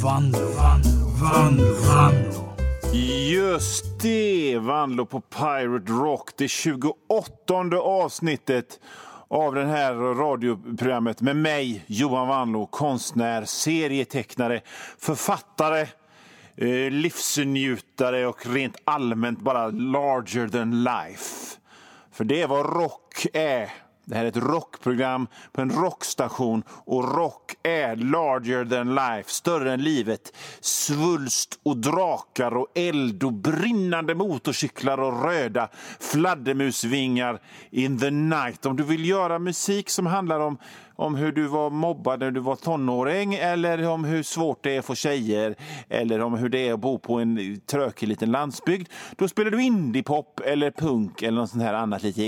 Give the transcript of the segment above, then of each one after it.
Vanlo. Just det, Vanlo på Pirate Rock. Det 28:e avsnittet av det här radioprogrammet med mig, Johan Vanlo, konstnär, serietecknare, författare, livsnjutare och rent allmänt bara larger than life. För det är vad rock är. Det här är ett rockprogram på en rockstation och rock är larger than life, större än livet. Svulst och drakar och eld och brinnande motorcyklar och röda fladdermusvingar in the night. Om du vill göra musik som handlar om hur du var mobbad när du var tonåring, eller om hur svårt det är för tjejer, eller om hur det är att bo på en trökig liten landsbygd, då spelar du indiepop eller punk eller något sånt här annat lite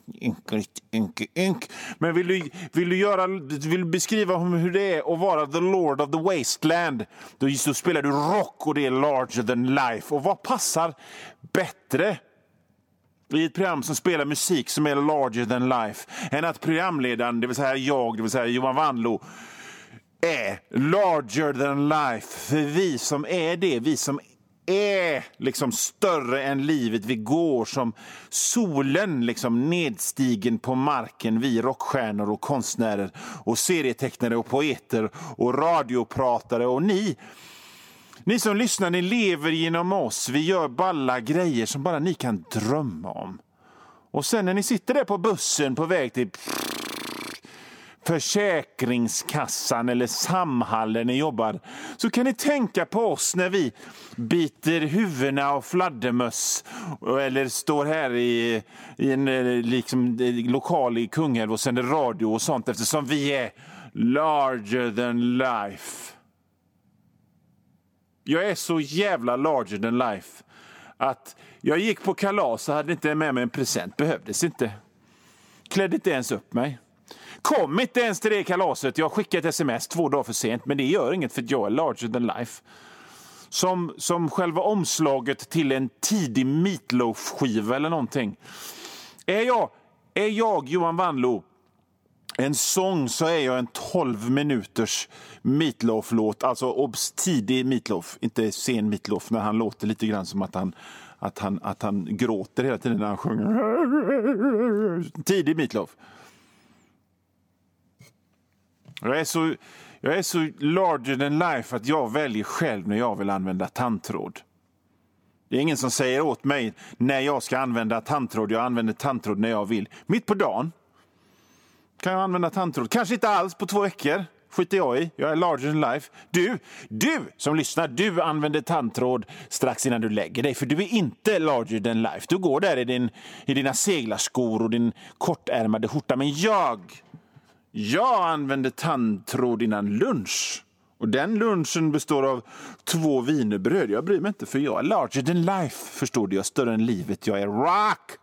ynk. Men vill du beskriva hur det är att vara the lord of the wasteland, då spelar du rock och det är larger than life. Och vad passar bättre i ett program som spelar musik som är larger than life än att programledaren, det vill säga jag, det vill säga Johan Vanlo, är larger than life. För vi som är det, vi som är liksom större än livet, vi går som solen liksom nedstigen på marken, vi rockstjärnor och konstnärer och serietecknare och poeter och radiopratare, och ni som lyssnar, ni lever genom oss. Vi gör balla grejer som bara ni kan drömma om. Och sen när ni sitter där på bussen på väg till Försäkringskassan eller Samhall där ni jobbar, så kan ni tänka på oss när vi biter huvudena av fladdermöss eller står här i en liksom, lokal i Kungälv och sänder radio och sånt, eftersom vi är larger than life. Jag är så jävla larger than life att jag gick på kalas och hade inte med mig en present. Behövdes inte. Klädde inte ens upp mig. Kom inte ens till det kalaset. Jag skickade ett sms 2 dagar för sent. Men det gör inget, för jag är larger than life. Som själva omslaget till en tidig Meatloaf-skiva eller någonting. Är jag Johan Vanlo en sång, så är jag en 12 minuters Meatloaf-låt. Alltså tidig Meatloaf, inte sen Meatloaf, när han låter lite grann som att han gråter hela tiden när han sjunger. Tidig Meatloaf. Jag är så larger than life att jag väljer själv när jag vill använda tandtråd. Det är ingen som säger åt mig när jag ska använda tandtråd. Jag använder tandtråd när jag vill. Mitt på dagen kan jag använda tandtråd. Kanske inte alls på 2 veckor. Skiter jag i. Jag är larger than life. Du som lyssnar, du använder tandtråd strax innan du lägger dig. För du är inte larger than life. Du går där i dina seglarskor och din kortärmade skjorta. Men jag använder tandtråd innan lunch. Och den lunchen består av 2 wienerbröd. Jag bryr mig inte, för jag är larger than life. Förstår du? Jag är större än livet. Jag är rock.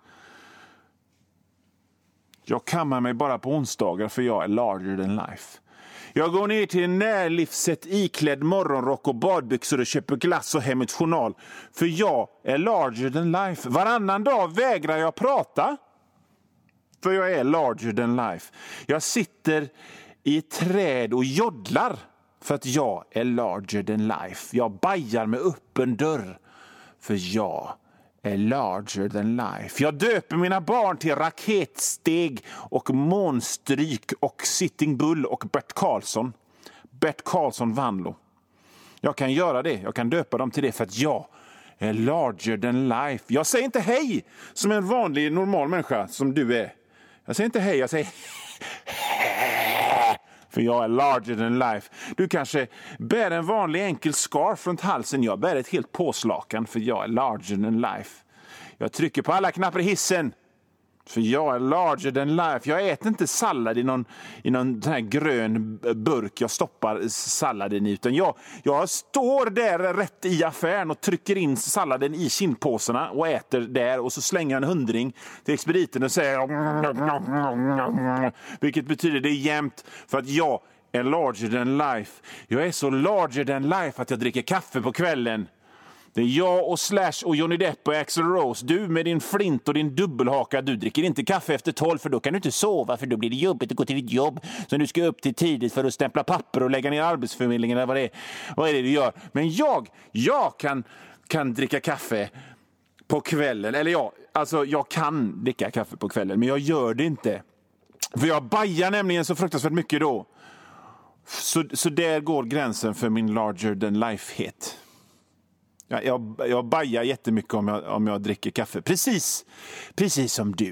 Jag kammar mig bara på onsdagar, för jag är larger than life. Jag går ner till närlivset iklädd morgonrock och badbyxor och köper glass och Hemmets Journal. För jag är larger than life. Varannan dag vägrar jag prata. För jag är larger than life. Jag sitter i ett träd och joddlar. För att jag är larger than life. Jag bajar med öppen dörr. För jag är larger than life. Jag döper mina barn till Raketsteg och Månstryk och Sitting Bull och Bert Karlsson. Bert Karlsson Vanlo. Jag kan göra det. Jag kan döpa dem till det för att jag är larger than life. Jag säger inte hej som en vanlig normal människa som du är. Jag säger inte hej, jag säger för jag är larger than life. Du kanske bär en vanlig enkel scarf runt halsen. Jag bär ett helt påslakan, för jag är larger than life. Jag trycker på alla knappar i hissen, för jag är larger than life. Jag äter inte sallad i någon sån här grön burk jag stoppar salladen i. Utan jag står där rätt i affären och trycker in salladen i kindpåsarna och äter där. Och så slänger jag en 100 till expediten och säger vilket betyder det är jämnt, för att jag är larger than life. Jag är så larger than life att jag dricker kaffe på kvällen. Det är jag och Slash och Johnny Depp och Axl Rose. Du med din flint och din dubbelhaka. Du dricker inte kaffe efter 12 för då kan du inte sova. För då blir det jobbigt att gå till ditt jobb. Så du ska upp till tidigt för att stämpla papper och lägga ner arbetsförmedlingen. Eller vad är det du gör? Men jag kan dricka kaffe på kvällen. Eller jag kan dricka kaffe på kvällen. Men jag gör det inte. För jag bajar nämligen så fruktansvärt mycket då. Så där går gränsen för min larger than life-het. Jag bajar jättemycket om jag dricker kaffe. Precis som du.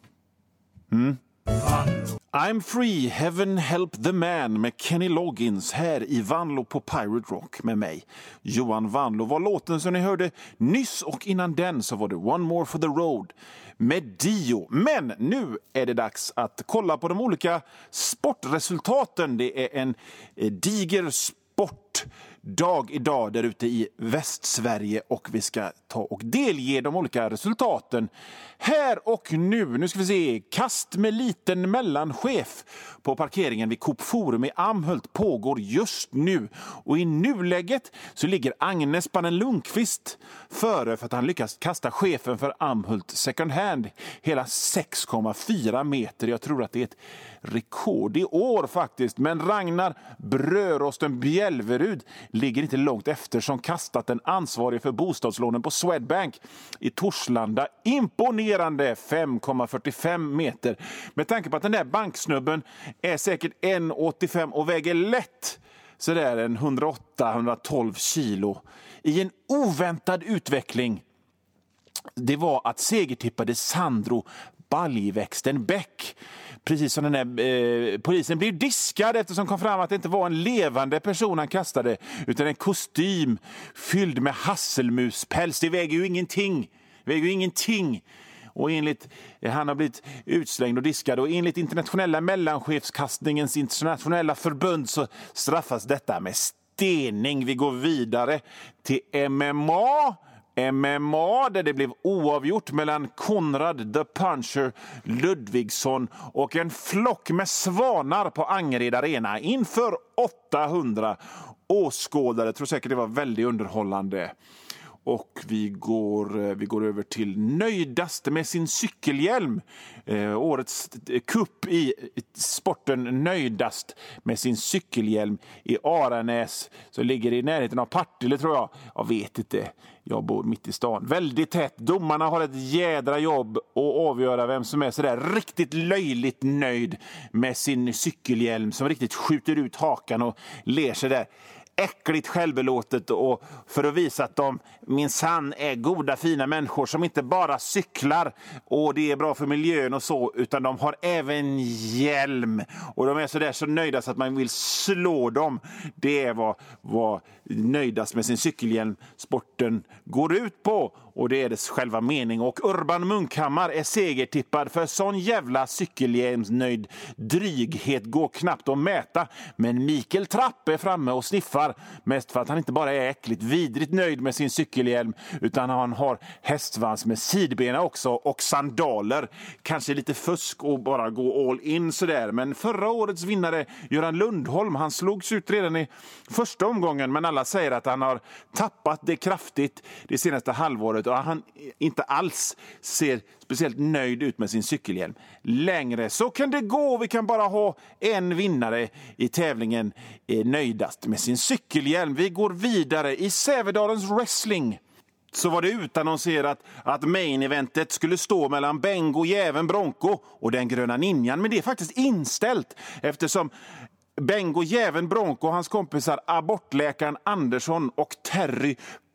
I'm free, heaven help the man med Kenny Loggins här i Vanlo på Pirate Rock med mig. Johan Vanlo var låten som ni hörde nyss och innan den så var det One More for the Road med Dio. Men nu är det dags att kolla på de olika sportresultaten. Det är en diger sportdag idag där ute i Västsverige och vi ska ta och delge de olika resultaten här och nu. Nu ska vi se. Kast med liten mellanchef på parkeringen vid Coop Forum i Amhult pågår just nu. Och i nuläget så ligger Agnes Pannen Lundqvist före för att han lyckas kasta chefen för Amhult second hand hela 6,4 meter. Jag tror att det är ett rekord i år faktiskt. Men Ragnar Brörosten Bjälverud ligger inte långt efter som kastat den ansvarige för bostadslånen på Swedbank i Torslanda. Imponerande 5,45 meter. Med tanke på att den där banksnubben är säkert 1,85 och väger lätt så det är en 108-112 kilo. I en oväntad utveckling. Det var att segertippade Sandro Baljväxten Bäck. Precis som den här polisen blev diskad eftersom kom fram att det inte var en levande person han kastade utan en kostym fylld med hasselmuspäls. Det väger ju ingenting. Och han har blivit utslängd och diskad och enligt internationella mellanchefskastningens internationella förbund så straffas detta med stening. Vi går vidare till MMA där det blev oavgjort mellan Konrad the Puncher Ludvigsson och en flock med svanar på Angered Arena inför 800 åskådare. Jag tror säkert det var väldigt underhållande. Och vi går över till nöjdast med sin cykelhjälm. Årets kupp i sporten nöjdast med sin cykelhjälm i Aranäs. Så ligger i närheten av Partille tror jag. Jag vet inte. Jag bor mitt i stan. Väldigt tätt. Domarna har ett jädra jobb att avgöra vem som är så där riktigt löjligt nöjd med sin cykelhjälm. Som riktigt skjuter ut hakan och ler sig där. Äckligt självbelåtet och för att visa att de minsann är goda fina människor som inte bara cyklar och det är bra för miljön och så utan de har även hjälm och de är så där så nöjda så att man vill slå dem. Det är vad nöjdast med sin cykelhjälm sporten går ut på och det är dess själva mening. Och Urban Munkhammar är segertippad för sån jävla cykelhjälmsnöjd dryghet går knappt att mäta. Men Mikael Trapp är framme och sniffar mest för att han inte bara är äckligt vidrigt nöjd med sin cykelhjälm utan han har hästsvans med sidbena också och sandaler. Kanske lite fusk och bara gå all in sådär. Men förra årets vinnare Göran Lundholm, han slogs ut redan i första omgången men alla säger att han har tappat det kraftigt det senaste halvåret och han inte alls ser speciellt nöjd ut med sin cykelhjälm längre. Så kan det gå. Vi kan bara ha en vinnare i tävlingen nöjdast med sin cykelhjälm. Vi går vidare i Sävedalens wrestling. Så var det utannonserat att main-eventet skulle stå mellan Bengo Jäven Bronco och den gröna ninjan. Men det är faktiskt inställt eftersom Bengo Jäven Bronco och hans kompisar abortläkaren Andersson och Terry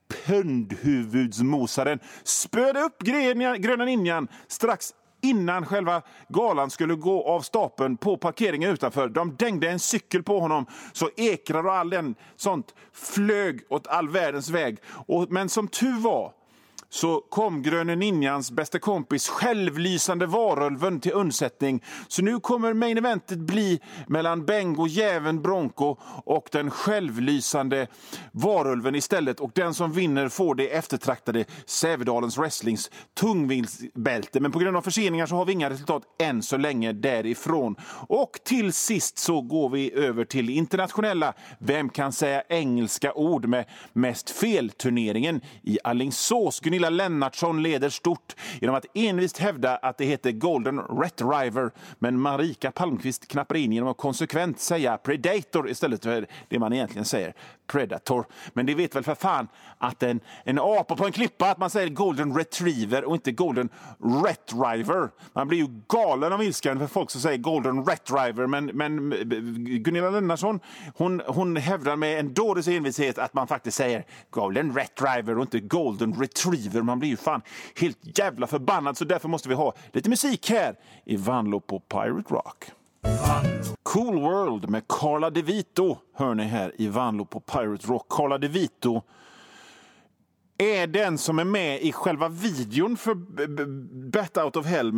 Pöndhuvudsmosaren spöde upp gröna ninjan strax innan själva galan skulle gå av stapeln på parkeringen utanför. De dängde en cykel på honom så ekrar och all den sånt flög åt all världens väg. Men som tur var så kom Gröne Ninjans bästa kompis självlysande varulven till undsättning. Så nu kommer main eventet bli mellan Bengo, Jäven, Bronco och den självlysande varulven istället. Och den som vinner får det eftertraktade Sävedalens Wrestlings tungviktsbälte. Men på grund av förseningar så har vi inga resultat än så länge därifrån. Och till sist så går vi över till internationella Vem kan säga engelska ord med mest fel-turneringen i Alingsås. Gunilla Lennartsson leder stort genom att envist hävda att det heter Golden Retriever, men Marika Palmqvist knappar in genom att konsekvent säga Predator istället för det man egentligen säger, Predator. Men det vet väl för fan att en apa på en klippa att man säger Golden Retriever och inte Golden Retriever. Man blir ju galen av ilskan för folk som säger Golden Retriever, men Gunilla Lennartsson hon hävdar med en dåres envishet att man faktiskt säger Golden Retriever och inte Golden Retriever. Man blir ju fan helt jävla förbannad, så därför måste vi ha lite musik här i Vanlo på Pirate Rock. Cool World med Carla DeVito hör ni här i Vanlo på Pirate Rock. Carla DeVito är den som är med i själva videon för Bat Out of Hell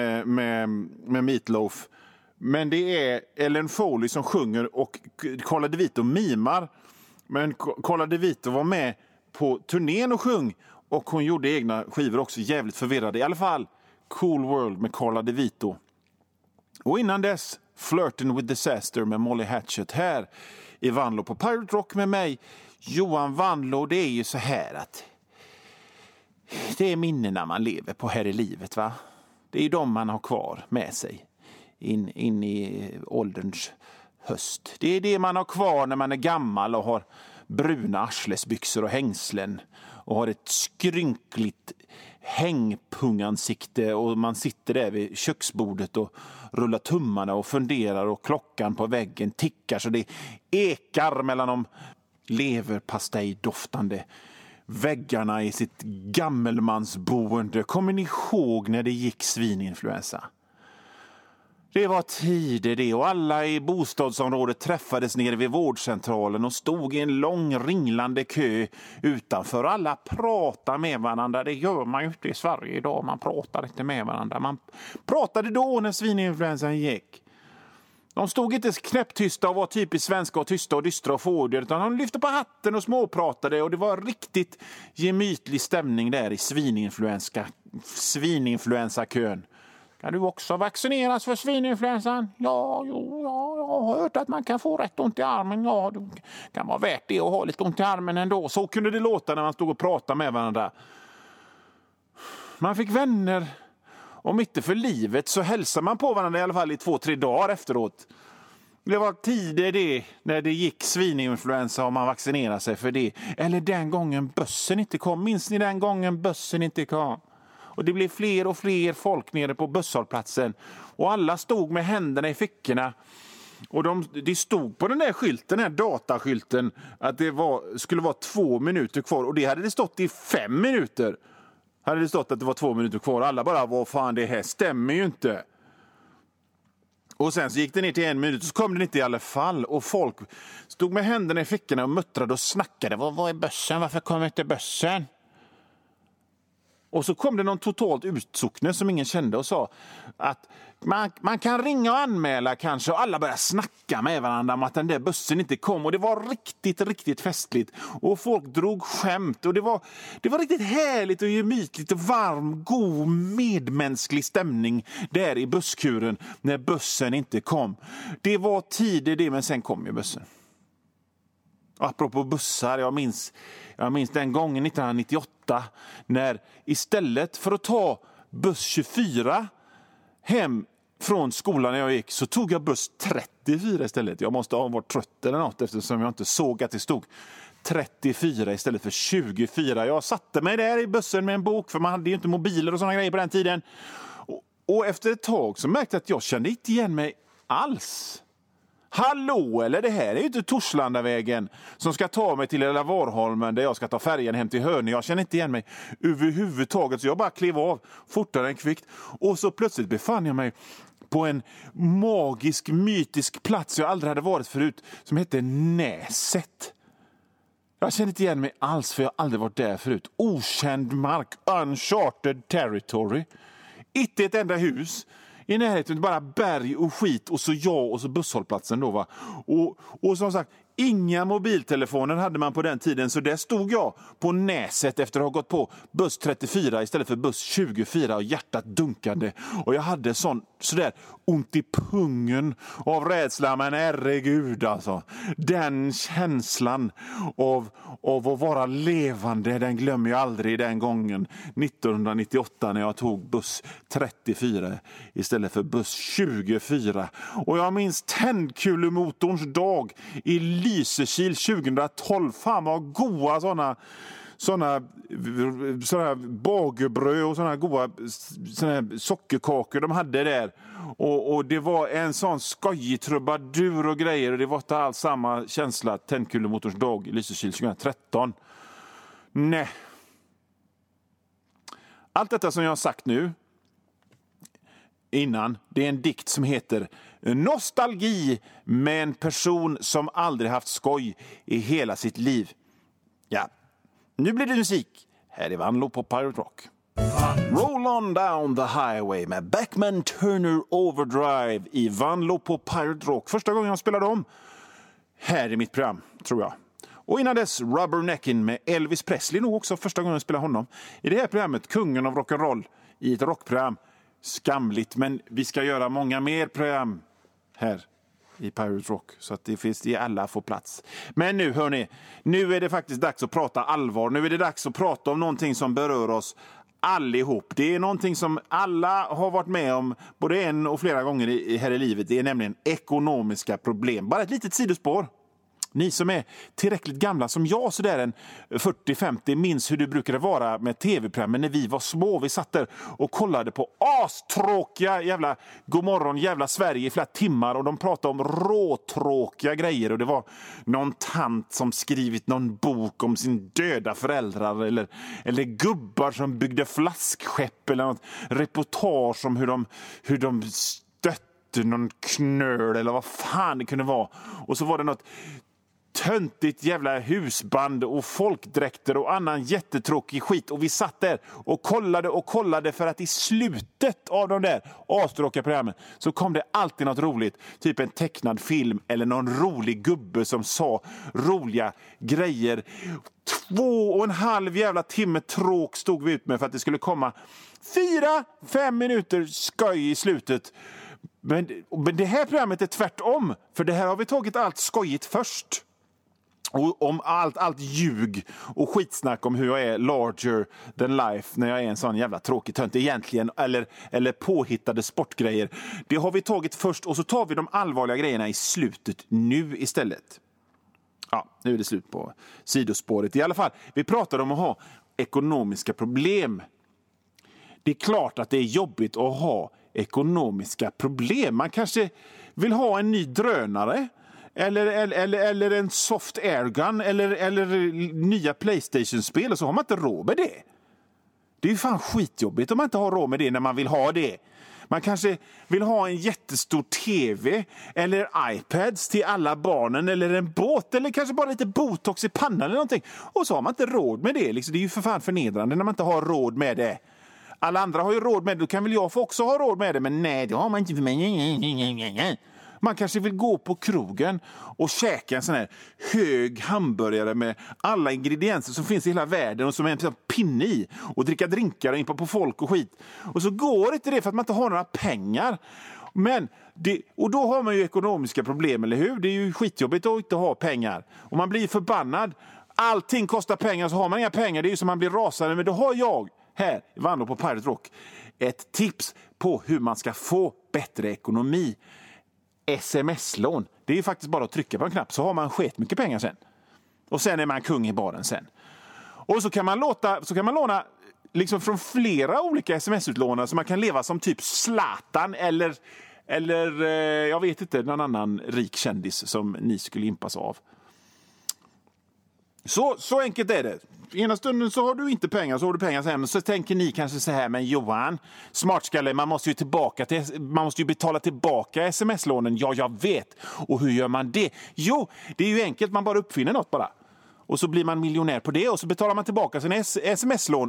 med Meatloaf. Men det är Ellen Foley som sjunger och Carla DeVito mimar. Men Carla DeVito var med på turnén och sjöng, och hon gjorde egna skivor också, jävligt förvirrade. I alla fall Cool World med Carla DeVito. Och innan dess Flirting with Disaster med Molly Hatchet här i Vanlo på Pirate Rock med mig, Johan Vanlo. Det är ju så här att det är minnena man lever på här i livet, va? Det är de man har kvar med sig in i ålderns höst. Det är det man har kvar när man är gammal och har bruna arslesbyxor och hängslen och har ett skrynkligt hängpungansikte, och man sitter där vid köksbordet och rullar tummarna och funderar, och klockan på väggen tickar så det ekar mellan de leverpastejdoftande väggarna i sitt gammelmansboende. Kommer ni ihåg när det gick svininfluensa? Det var tider det, och alla i bostadsområdet träffades nere vid vårdcentralen och stod i en lång ringlande kö utanför. Alla pratade med varandra. Det gör man ju inte i Sverige idag. Man pratar inte med varandra. Man pratade då när svininfluensan gick. De stod inte knäpptysta och var typiskt svenska och tysta och dystra och fådiga, utan de lyfte på hatten och småpratade, och det var riktigt gemytlig stämning där i svininfluensakön. Kan du också vaccineras för svininfluensan? Ja, jag har hört att man kan få rätt ont i armen. Ja, det kan vara värt det att ha lite ont i armen ändå. Så kunde det låta när man stod och pratade med varandra. Man fick vänner. Om inte för livet så hälsar man på varandra i alla fall i 2-3 dagar efteråt. Det var tider det när det gick svininfluensa och man vaccinerade sig för det. Eller den gången bössen inte kom. Minns ni den gången bössen inte kom? Och det blev fler och fler folk nere på busshållplatsen. Och alla stod med händerna i fickorna. Och det stod på den där skylten, den här dataskylten, att det skulle vara 2 minuter kvar. Och det hade det stått i 5 minuter. Hade det stått att det var 2 minuter kvar. Alla bara, vad fan, det här stämmer ju inte. Och sen så gick det ner till 1 minut och så kom det inte i alla fall. Och folk stod med händerna i fickorna och muttrade och snackade. Vad är bössen? Varför kommer inte bössen? Och så kom det någon totalt utsockne som ingen kände och sa att man kan ringa och anmäla kanske. Och alla började snacka med varandra om att den där bussen inte kom. Och det var riktigt, riktigt festligt. Och folk drog skämt. Och det var riktigt härligt och gemytligt och varm, god, medmänsklig stämning där i busskuren när bussen inte kom. Det var tider det, men sen kom ju bussen. Och apropå bussar, jag minns den gången 1998 när istället för att ta buss 24 hem från skolan när jag gick så tog jag buss 34 istället. Jag måste ha varit trött eller något eftersom jag inte såg att det stod 34 istället för 24. Jag satte mig där i bussen med en bok, för man hade ju inte mobiler och såna grejer på den tiden. Och efter ett tag så märkte jag att jag kände inte igen mig alls. Hallå, eller det här är ju inte Torslandavägen som ska ta mig till Lilla Varholmen där jag ska ta färjan hem till Hörne. Jag känner inte igen mig överhuvudtaget, så jag bara klev av fortare än kvickt. Och så plötsligt befann jag mig på en magisk, mytisk plats jag aldrig hade varit förut som hette Näset. Jag känner inte igen mig alls, för jag har aldrig varit där förut. Okänd mark, uncharted territory. Inte ett enda hus. I närheten bara berg och skit, och så jag och så busshållplatsen då, va. Och som sagt, inga mobiltelefoner hade man på den tiden, så där stod jag på Näset efter att ha gått på buss 34 istället för buss 24 och hjärtat dunkade. Och jag hade sådär ont i pungen av rädsla, men herregud alltså. Den känslan av att vara levande, den glömmer jag aldrig den gången 1998 när jag tog buss 34 istället för buss 24. Och jag minns tändkulemotorns dag i Lysekil 2012. Fan vad goa såna bagerbröd och såna goda sockerkakor de hade där. Och det var en sån skojig trubadur och grejer, och det var inte alls samma känsla tändkulemotorns dag i Lysekil 2013. Nej. Allt detta som jag har sagt nu innan, det är en dikt som heter Nostalgi med en person som aldrig haft skoj i hela sitt liv. Ja, nu blir det musik. Här är Vanlo på Pirate Rock. Roll on down the highway med Beckman Turner Overdrive i Vanlo på Pirate Rock. Första gången jag spelade om här i mitt program, tror jag. Och innan dess Rubberneckin med Elvis Presley, nog också första gången jag spelade honom. I det här programmet, kungen av rock'n'roll i ett rockprogram. Skamligt, men vi ska göra många mer program här i Pirate Rock, så att det finns i alla får plats. Men nu hörni, nu är det faktiskt dags att prata allvar. Nu är det dags att prata om någonting som berör oss allihop. Det är någonting som alla har varit med om både en och flera gånger här i livet. Det är nämligen ekonomiska problem. Bara ett litet sidospår. Ni som är tillräckligt gamla som jag, så där en 40-50, minns hur det brukade vara med tv-programmen när vi var små. Vi satt där och kollade på astråkiga jävla Godmorgon jävla Sverige i flera timmar, och de pratade om råtråkiga grejer, och det var någon tant som skrivit någon bok om sin döda föräldrar, eller gubbar som byggde flaskskepp, eller något reportage om hur de stötte någon knöl eller vad fan det kunde vara. Och så var det något töntigt jävla husband och folkdräkter och annan jättetråkig skit, och vi satt där och kollade för att i slutet av de där astråkiga programmen så kom det alltid något roligt, typ en tecknad film eller någon rolig gubbe som sa roliga grejer. 2,5 jävla timme tråk stod vi ut med för att det skulle komma 4-5 minuter skoj i slutet. Men det här programmet är tvärtom, för det här har vi tagit allt skojigt först. Och om allt ljug och skitsnack om hur jag är larger than life när jag är en sån jävla tråkig tönt egentligen, eller påhittade sportgrejer. Det har vi tagit först, och så tar vi de allvarliga grejerna i slutet nu istället. Ja, nu är det slut på sidospåret. I alla fall, vi pratar om att ha ekonomiska problem. Det är klart att det är jobbigt att ha ekonomiska problem. Man kanske vill ha en ny drönare, eller en soft airgun, eller nya PlayStation-spel, och så har man inte råd med det. Det är ju fan skitjobbigt om man inte har råd med det när man vill ha det. Man kanske vill ha en jättestor tv eller iPads till alla barnen, eller en båt, eller kanske bara lite botox i pannan eller någonting. Och så har man inte råd med det. Liksom, det är ju för fan förnedrande när man inte har råd med det. Alla andra har ju råd med det, då kan väl jag få också ha råd med det, men nej, det har man inte för mig. Man kanske vill gå på krogen och käka en sån här hög hamburgare med alla ingredienser som finns i hela världen och som är en pinne i, och dricka drinkar och impa på folk och skit. Och så går inte det för att man inte har några pengar. Och då har man ju ekonomiska problem, eller hur? Det är ju skitjobbigt att inte ha pengar. Och man blir förbannad. Allting kostar pengar, så har man inga pengar. Det är ju som man blir rasande. Men då har jag här i Vanlo på Pirate Rock ett tips på hur man ska få bättre ekonomi. SMS-lån. Det är ju faktiskt bara att trycka på en knapp, så har man skit mycket pengar sen. Och sen är man kung i baren sen. Och så kan man låna liksom från flera olika sms-utlånare, så man kan leva som typ Zlatan eller jag vet inte, någon annan rik kändis som ni skulle impas av. Så enkelt är det. Ena stunden så har du inte pengar, så har du pengar sen. Så tänker ni kanske så här, men Johan, smartskalle, man måste ju betala tillbaka sms-lånen. Ja, jag vet. Och hur gör man det? Jo, det är ju enkelt, man bara uppfinner något bara. Och så blir man miljonär på det och så betalar man tillbaka sina sms-lån.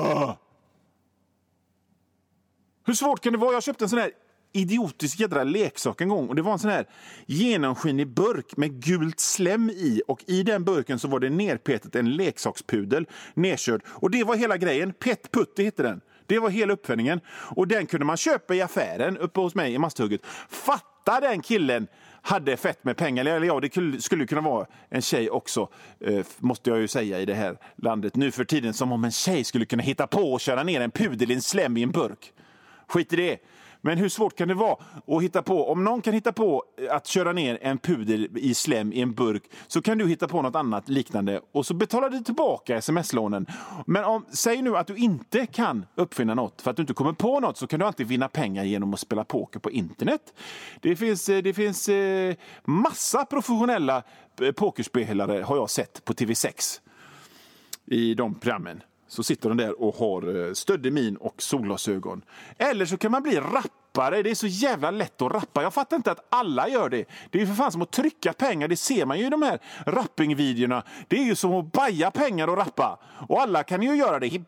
Hur svårt kan det vara? Jag köpte en sån här idiotisk jädra leksak en gång. Och det var en sån här genomskinlig burk med gult slem i. Och i den burken så var det nerpetet en leksakspudel nedkörd. Och det var hela grejen. Pet Putti hette den. Det var hela uppfinningen. Och den kunde man köpa i affären uppe hos mig i Masthugget. Fatta den killen hade fett med pengar. Eller ja, det skulle kunna vara en tjej också, måste jag ju säga, i det här landet nu för tiden. Som om en tjej skulle kunna hitta på och köra ner en pudel i en slem i en burk. Skit i det. Men hur svårt kan det vara att hitta på? Om någon kan hitta på att köra ner en pudel i slem i en burk, så kan du hitta på något annat liknande och så betalar du tillbaka sms-lånen. Men säg nu att du inte kan uppfinna något för att du inte kommer på något, så kan du alltid vinna pengar genom att spela poker på internet. Det finns massa professionella pokerspelare har jag sett på TV6 i de programmen. Så sitter de där och har stöddig min och solglasögon. Eller så kan man bli rappare. Det är så jävla lätt att rappa. Jag fattar inte att alla gör det. Det är ju för fan som att trycka pengar. Det ser man ju i de här rappingvideorna. Det är ju som att baja pengar och rappa. Och alla kan ju göra det.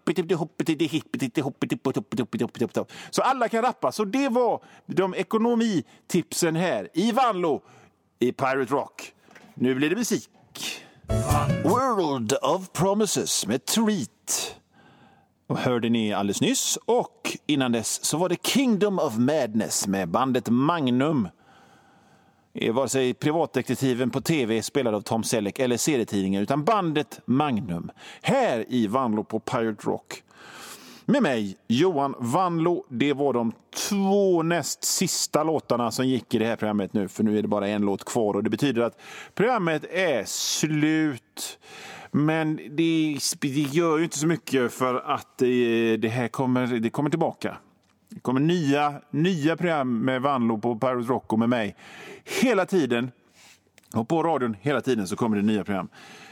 Så alla kan rappa. Så det var de ekonomitipsen här i Vanlo i Pirate Rock. Nu blir det musik. World of Promises med Treat. Och hörde ni alldeles nyss. Och innan dess så var det Kingdom of Madness med bandet Magnum. Vare sig privatdetektiven på tv spelad av Tom Selleck eller serietidningar, utan bandet Magnum. Här i Vanlo på Pirate Rock. Med mig, Johan Vanlo. Det var de 2 näst sista låtarna som gick i det här programmet nu. För nu är det bara en låt kvar och det betyder att programmet är slut. Men det gör ju inte så mycket för att det här kommer tillbaka. Det kommer nya program med Vanlo på Pirate Rock och med mig hela tiden. Och på radion hela tiden så kommer det nya program.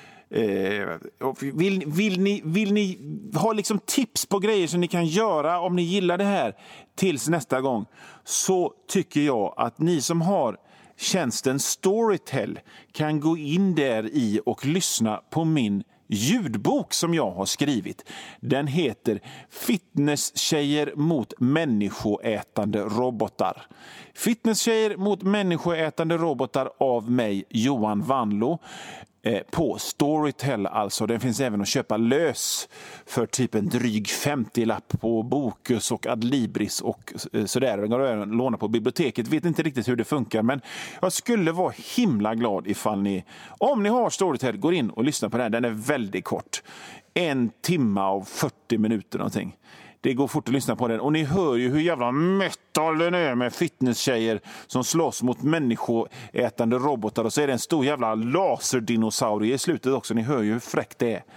Vill ni ha liksom tips på grejer som ni kan göra om ni gillar det här tills nästa gång, så tycker jag att ni som har tjänsten Storytel kan gå in där i och lyssna på min ljudbok som jag har skrivit. Den heter Fitnesstjejer mot människoätande robotar. Fitnesstjejer mot människoätande robotar av mig, Johan Vanlo. På Storytel alltså. Den finns även att köpa lös för typ en dryg 50-lapp på Bokus och Adlibris och sådär. Den går att låna på biblioteket. Vet inte riktigt hur det funkar, men jag skulle vara himla glad ifall om ni har Storytel, går in och lyssna på den. Den är väldigt kort. 1 timme och 40 minuter någonting. Det går fort att lyssna på den. Och ni hör ju hur jävla metal den är med fitnesstjejer som slåss mot människoätande robotar. Och så är det en stor jävla laserdinosaurie i slutet också. Ni hör ju hur fräckt det är.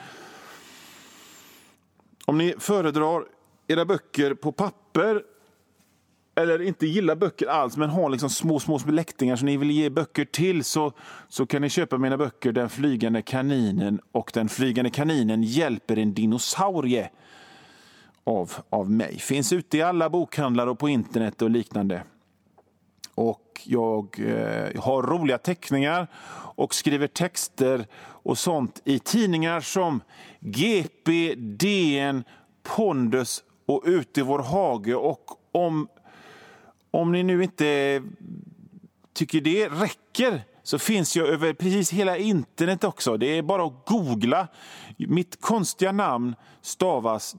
Om ni föredrar era böcker på papper eller inte gillar böcker alls men har liksom små läktingar som ni vill ge böcker till, så kan ni köpa mina böcker Den flygande kaninen och Den flygande kaninen hjälper en dinosaurie av mig. Finns ute i alla bokhandlar och på internet och liknande. Och jag har roliga teckningar och skriver texter och sånt i tidningar som GP, DN, Pondus och Ute i vår hage. Och om ni nu inte tycker det räcker, så finns jag över precis hela internet också. Det är bara att googla. Mitt konstiga namn stavas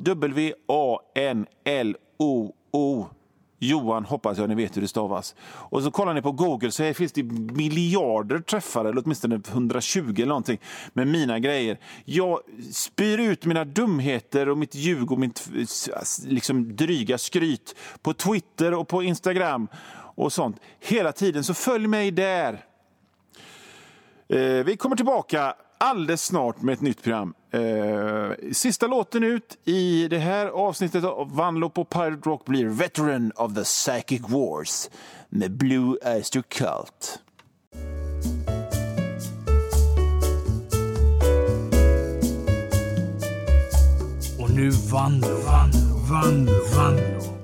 W-A-N-L-O-O. Johan, hoppas jag ni vet hur det stavas. Och så kollar ni på Google, så här finns det miljarder träffare, eller åtminstone 120 eller någonting, med mina grejer. Jag spyr ut mina dumheter och mitt ljug och mitt liksom dryga skryt på Twitter och på Instagram och sånt hela tiden, så följ mig där. Vi kommer tillbaka alldeles snart med ett nytt program. Sista låten ut i det här avsnittet av Vanlo på Pirate Rock blir Veteran of the Psychic Wars med Blue Oyster Cult. Och nu Vanlo.